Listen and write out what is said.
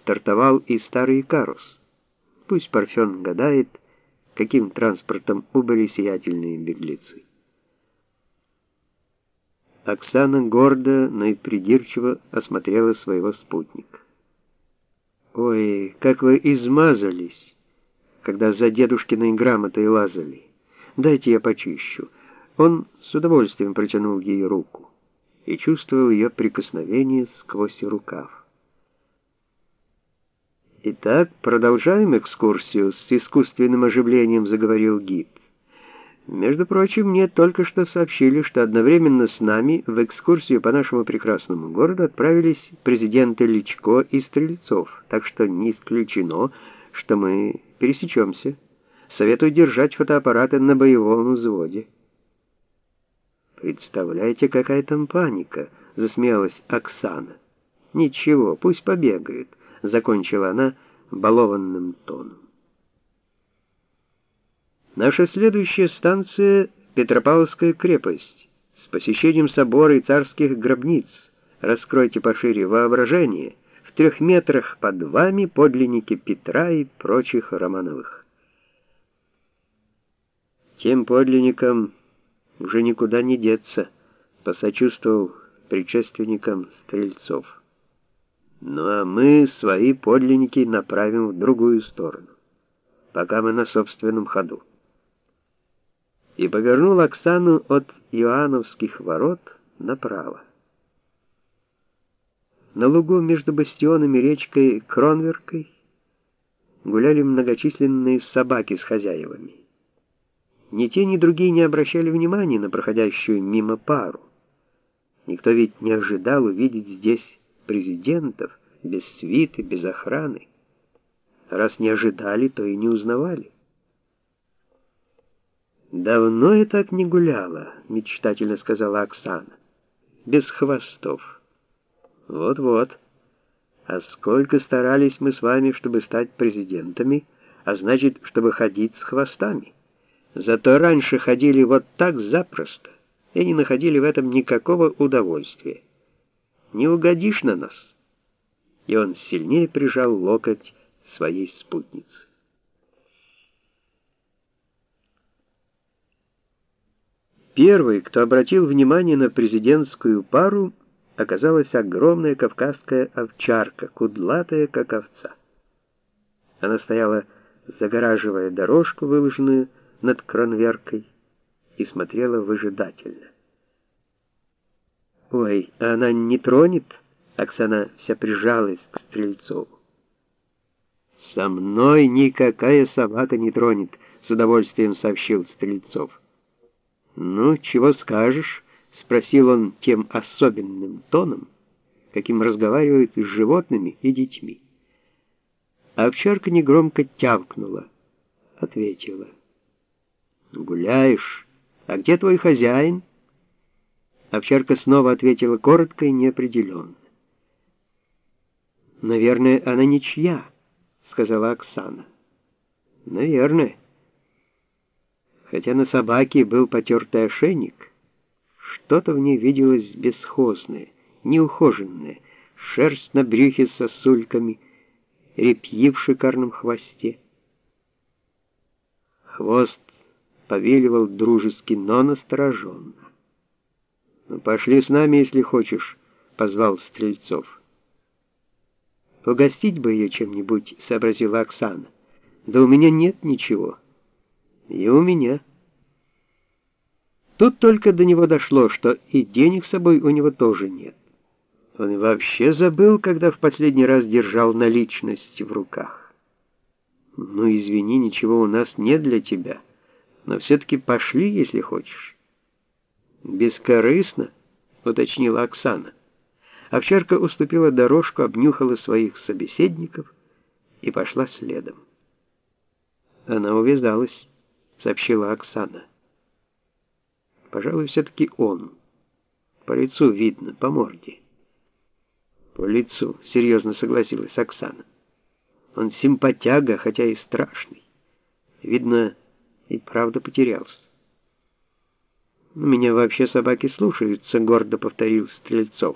стартовал и старый Икарус. Пусть Парфен гадает, каким транспортом убыли сиятельные беглецы. Оксана гордо, но и придирчиво осмотрела своего спутника. «Ой, как вы измазались, когда за дедушкиной грамотой лазали. Дайте я почищу». Он с удовольствием протянул ей руку и чувствовал ее прикосновение сквозь рукав. «Итак, продолжаем экскурсию», — с искусственным оживлением заговорил гид. «Между прочим, мне только что сообщили, что одновременно с нами в экскурсию по нашему прекрасному городу отправились президенты Личко и Стрельцов, так что не исключено, что мы пересечемся. Советую держать фотоаппараты на боевом взводе». «Представляете, какая там паника!» — засмеялась Оксана. «Ничего, пусть побегают», — закончила она балованным тоном. Наша следующая станция — Петропавловская крепость, с посещением собора и царских гробниц. Раскройте пошире воображение. В 3 метрах под вами подлинники Петра и прочих Романовых. Тем подлинникам уже никуда не деться, посочувствовал предшественникам Стрельцов. Ну а мы свои подлинники направим в другую сторону, пока мы на собственном ходу. И повернул Оксану от Иоанновских ворот направо. На лугу между бастионом и речкой Кронверкой гуляли многочисленные собаки с хозяевами. Ни те, ни другие не обращали внимания на проходящую мимо пару. Никто ведь не ожидал увидеть здесь президентов, без свиты, без охраны. Раз не ожидали, то и не узнавали. «Давно я так не гуляла», — мечтательно сказала Оксана. «Без хвостов». «Вот-вот. А сколько старались мы с вами, чтобы стать президентами, а значит, чтобы ходить с хвостами. Зато раньше ходили вот так запросто и не находили в этом никакого удовольствия. Не угодишь на нас». И он сильнее прижал локоть своей спутницы. Первый, кто обратил внимание на президентскую пару, оказалась огромная кавказская овчарка, кудлатая, как овца. Она стояла, загораживая дорожку, выложенную над Кронверкой, и смотрела выжидательно. «Ой, а она не тронет?» Оксана вся прижалась к Стрельцову. «Со мной никакая собака не тронет», — с удовольствием сообщил Стрельцов. «Ну, чего скажешь?» — спросил он тем особенным тоном, каким разговаривают с животными и детьми. А овчарка негромко тявкнула, ответила. «Гуляешь? А где твой хозяин?» Овчарка снова ответила коротко и неопределенно. «Наверное, она ничья», — сказала Оксана. «Наверное». Хотя на собаке был потертый ошейник, что-то в ней виделось бесхозное, неухоженное, шерсть на брюхе с сосульками, репьи в шикарном хвосте. Хвост повиливал дружески, но настороженно. «Ну, пошли с нами, если хочешь», — позвал Стрельцов. «Угостить бы ее чем-нибудь», — сообразила Оксана. «Да у меня нет ничего». «И у меня». Тут только до него дошло, что и денег с собой у него тоже нет. Он вообще забыл, когда в последний раз держал наличность в руках. «Ну, извини, ничего у нас нет для тебя, но все-таки пошли, если хочешь». «Бескорыстно», — уточнила Оксана. Овчарка уступила дорожку, обнюхала своих собеседников и пошла следом. «Она увязалась», — сообщила Оксана. «Пожалуй, все-таки он. По лицу видно, по морде». «По лицу», — серьезно согласилась Оксана. «Он симпатяга, хотя и страшный. Видно, и правда потерялся». «Меня вообще собаки слушаются», — гордо повторил Стрельцов.